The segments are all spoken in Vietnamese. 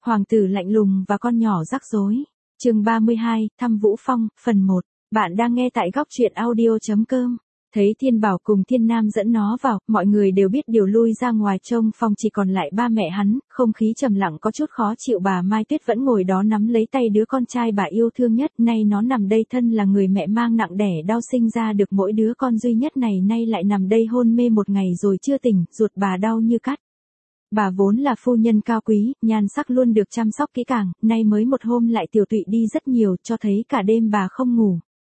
Hoàng tử lạnh lùng và con nhỏ rắc rối. Chương 32, thăm Vũ Phong, phần 1. Bạn đang nghe tại góc truyện audio.com. Thấy Thiên Bảo cùng Thiên Nam dẫn nó vào, mọi người đều biết điều lui ra ngoài trông phòng chỉ còn lại ba mẹ hắn, không khí trầm lặng có chút khó chịu. Bà Mai Tuyết vẫn ngồi đó nắm lấy tay đứa con trai bà yêu thương nhất, nay nó nằm đây thân là người mẹ mang nặng đẻ đau sinh ra được mỗi đứa con duy nhất này nay lại nằm đây hôn mê một ngày rồi chưa tỉnh, ruột bà đau như cắt. Bà vốn là phu nhân cao quý, nhan sắc luôn được chăm sóc kỹ càng, nay mới một hôm lại tiểu tụy đi rất nhiều, cho thấy cả đêm bà không ngủ.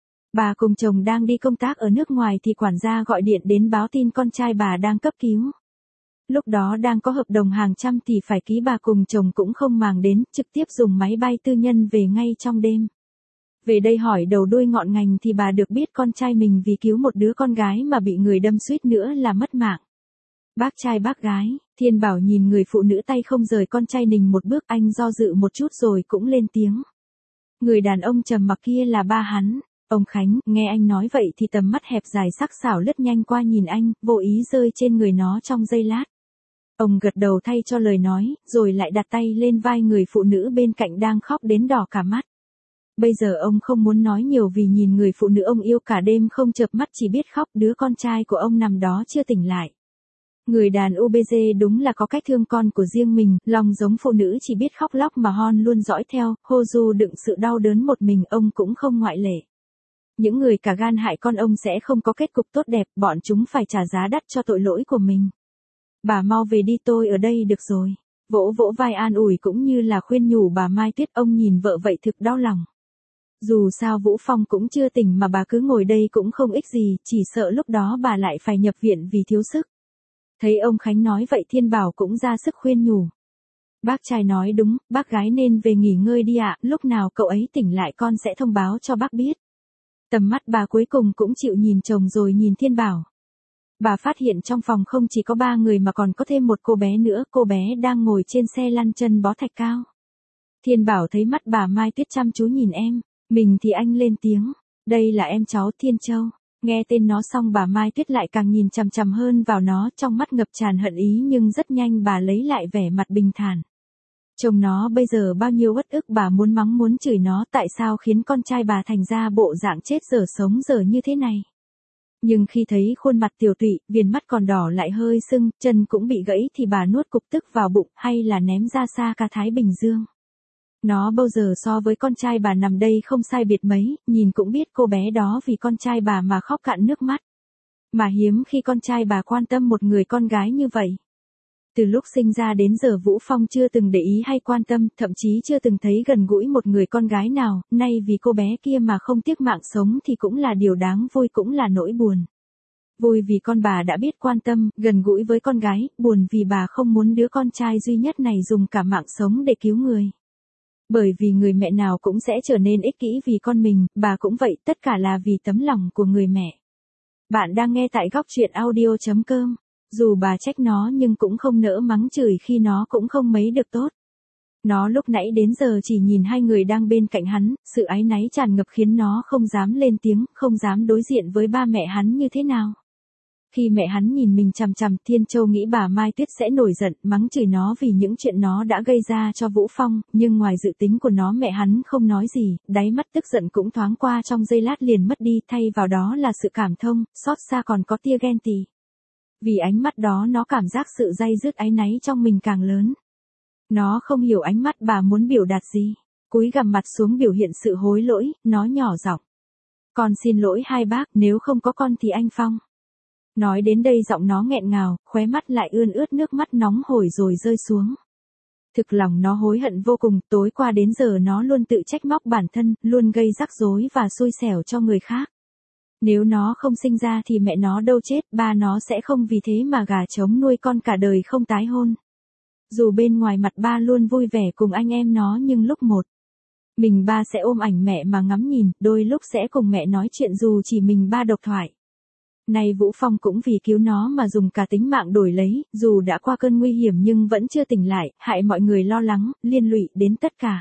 Bà cùng chồng đang đi công tác ở nước ngoài thì quản gia gọi điện đến báo tin con trai bà đang cấp cứu. Lúc đó đang có hợp đồng hàng trăm thì phải ký, bà cùng chồng cũng không màng đến, trực tiếp dùng máy bay tư nhân về ngay trong đêm. Về đây hỏi đầu đuôi ngọn ngành thì bà được biết con trai mình vì cứu một đứa con gái mà bị người đâm suýt nữa là mất mạng. Bác trai bác gái, Thiên Bảo nhìn người phụ nữ tay không rời con trai mình một bước, anh do dự một chút rồi cũng lên tiếng. Người đàn ông trầm mặc kia là ba hắn. Ông Khánh, nghe anh nói vậy thì tầm mắt hẹp dài sắc sảo lướt nhanh qua nhìn anh, vô ý rơi trên người nó trong giây lát. Ông gật đầu thay cho lời nói, rồi lại đặt tay lên vai người phụ nữ bên cạnh đang khóc đến đỏ cả mắt. Bây giờ ông không muốn nói nhiều vì nhìn người phụ nữ ông yêu cả đêm không chợp mắt chỉ biết khóc, đứa con trai của ông nằm đó chưa tỉnh lại. Người đàn UBG đúng là có cách thương con của riêng mình, lòng giống phụ nữ chỉ biết khóc lóc mà hon luôn dõi theo, hô du đựng sự đau đớn một mình, ông cũng không ngoại lệ. Những người cả gan hại con ông sẽ không có kết cục tốt đẹp, bọn chúng phải trả giá đắt cho tội lỗi của mình. Bà mau về đi, tôi ở đây được rồi. Vỗ vỗ vai an ủi cũng như là khuyên nhủ bà Mai Tuyết. Ông nhìn vợ vậy thực đau lòng. Dù sao Vũ Phong cũng chưa tỉnh mà bà cứ ngồi đây cũng không ích gì, chỉ sợ lúc đó bà lại phải nhập viện vì thiếu sức. Thấy ông Khánh nói vậy Thiên Bảo cũng ra sức khuyên nhủ. Bác trai nói đúng, bác gái nên về nghỉ ngơi đi ạ, lúc nào cậu ấy tỉnh lại con sẽ thông báo cho bác biết. Tầm mắt bà cuối cùng cũng chịu nhìn chồng rồi nhìn Thiên Bảo. Bà phát hiện trong phòng không chỉ có ba người mà còn có thêm một cô bé nữa, cô bé đang ngồi trên xe lăn chân bó thạch cao. Thiên Bảo thấy mắt bà Mai Tuyết chăm chú nhìn em, mình thì anh lên tiếng, đây là em cháu Thiên Châu. Nghe tên nó xong bà Mai Tuyết lại càng nhìn chằm chằm hơn vào nó, trong mắt ngập tràn hận ý nhưng rất nhanh bà lấy lại vẻ mặt bình thản. Chồng nó bây giờ bao nhiêu uất ức, bà muốn mắng muốn chửi nó tại sao khiến con trai bà thành ra bộ dạng chết dở sống dở như thế này. Nhưng khi thấy khuôn mặt tiểu tụy, viền mắt còn đỏ lại hơi sưng, chân cũng bị gãy thì bà nuốt cục tức vào bụng hay là ném ra xa cả Thái Bình Dương. Nó bao giờ so với con trai bà nằm đây không sai biệt mấy, nhìn cũng biết cô bé đó vì con trai bà mà khóc cạn nước mắt. Mà hiếm khi con trai bà quan tâm một người con gái như vậy. Từ lúc sinh ra đến giờ Vũ Phong chưa từng để ý hay quan tâm, thậm chí chưa từng thấy gần gũi một người con gái nào, nay vì cô bé kia mà không tiếc mạng sống thì cũng là điều đáng vui cũng là nỗi buồn. Vui vì con bà đã biết quan tâm, gần gũi với con gái, buồn vì bà không muốn đứa con trai duy nhất này dùng cả mạng sống để cứu người. Bởi vì người mẹ nào cũng sẽ trở nên ích kỷ vì con mình, bà cũng vậy, tất cả là vì tấm lòng của người mẹ. Bạn đang nghe tại góc truyện audio.com. Dù bà trách nó nhưng cũng không nỡ mắng chửi khi nó cũng không mấy được tốt. Nó lúc nãy đến giờ chỉ nhìn hai người đang bên cạnh hắn, sự áy náy tràn ngập khiến nó không dám lên tiếng, không dám đối diện với ba mẹ hắn như thế nào. Khi mẹ hắn nhìn mình chằm chằm, Thiên Châu nghĩ bà Mai Tuyết sẽ nổi giận, mắng chửi nó vì những chuyện nó đã gây ra cho Vũ Phong, nhưng ngoài dự tính của nó mẹ hắn không nói gì, đáy mắt tức giận cũng thoáng qua trong giây lát liền mất đi, thay vào đó là sự cảm thông, xót xa còn có tia ghen tị. Vì ánh mắt đó nó cảm giác sự day dứt áy náy trong mình càng lớn. Nó không hiểu ánh mắt bà muốn biểu đạt gì. Cúi gằm mặt xuống biểu hiện sự hối lỗi, nó nhỏ giọng. Con xin lỗi hai bác, nếu không có con thì anh Phong. Nói đến đây giọng nó nghẹn ngào, khóe mắt lại ươn ướt nước mắt nóng hổi rồi rơi xuống. Thực lòng nó hối hận vô cùng, tối qua đến giờ nó luôn tự trách móc bản thân, luôn gây rắc rối và xui xẻo cho người khác. Nếu nó không sinh ra thì mẹ nó đâu chết, ba nó sẽ không vì thế mà gà trống nuôi con cả đời không tái hôn. Dù bên ngoài mặt ba luôn vui vẻ cùng anh em nó nhưng lúc một mình ba sẽ ôm ảnh mẹ mà ngắm nhìn, đôi lúc sẽ cùng mẹ nói chuyện dù chỉ mình ba độc thoại. Này Vũ Phong cũng vì cứu nó mà dùng cả tính mạng đổi lấy, dù đã qua cơn nguy hiểm nhưng vẫn chưa tỉnh lại, hại mọi người lo lắng, liên lụy đến tất cả.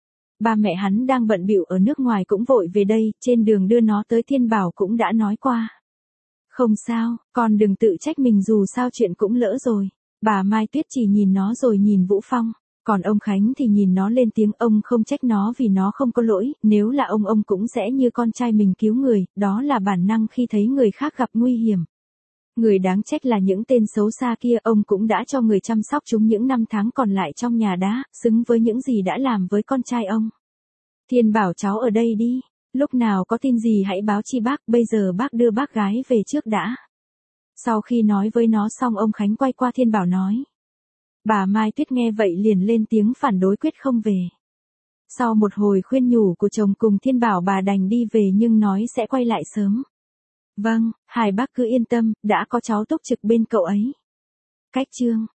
Ba mẹ hắn đang bận bịu ở nước ngoài cũng vội về đây, trên đường đưa nó tới Thiên Bảo cũng đã nói qua. Không sao, con đừng tự trách mình dù sao chuyện cũng lỡ rồi. Bà Mai Tuyết chỉ nhìn nó rồi nhìn Vũ Phong. Còn ông Khánh thì nhìn nó lên tiếng, ông không trách nó vì nó không có lỗi, nếu là ông cũng sẽ như con trai mình cứu người, đó là bản năng khi thấy người khác gặp nguy hiểm. Người đáng trách là những tên xấu xa kia, ông cũng đã cho người chăm sóc chúng những năm tháng còn lại trong nhà đá, xứng với những gì đã làm với con trai ông. Thiên bảo cháu ở đây đi, lúc nào có tin gì hãy báo chi bác, bây giờ bác đưa bác gái về trước đã. Sau khi nói với nó xong, ông Khánh quay qua Thiên bảo nói. Bà Mai Tuyết nghe vậy liền lên tiếng phản đối quyết không về. Sau một hồi khuyên nhủ của chồng cùng Thiên bảo, bà đành đi về nhưng nói sẽ quay lại sớm. Vâng, hai bác cứ yên tâm, đã có cháu túc trực bên cậu ấy. Cách chương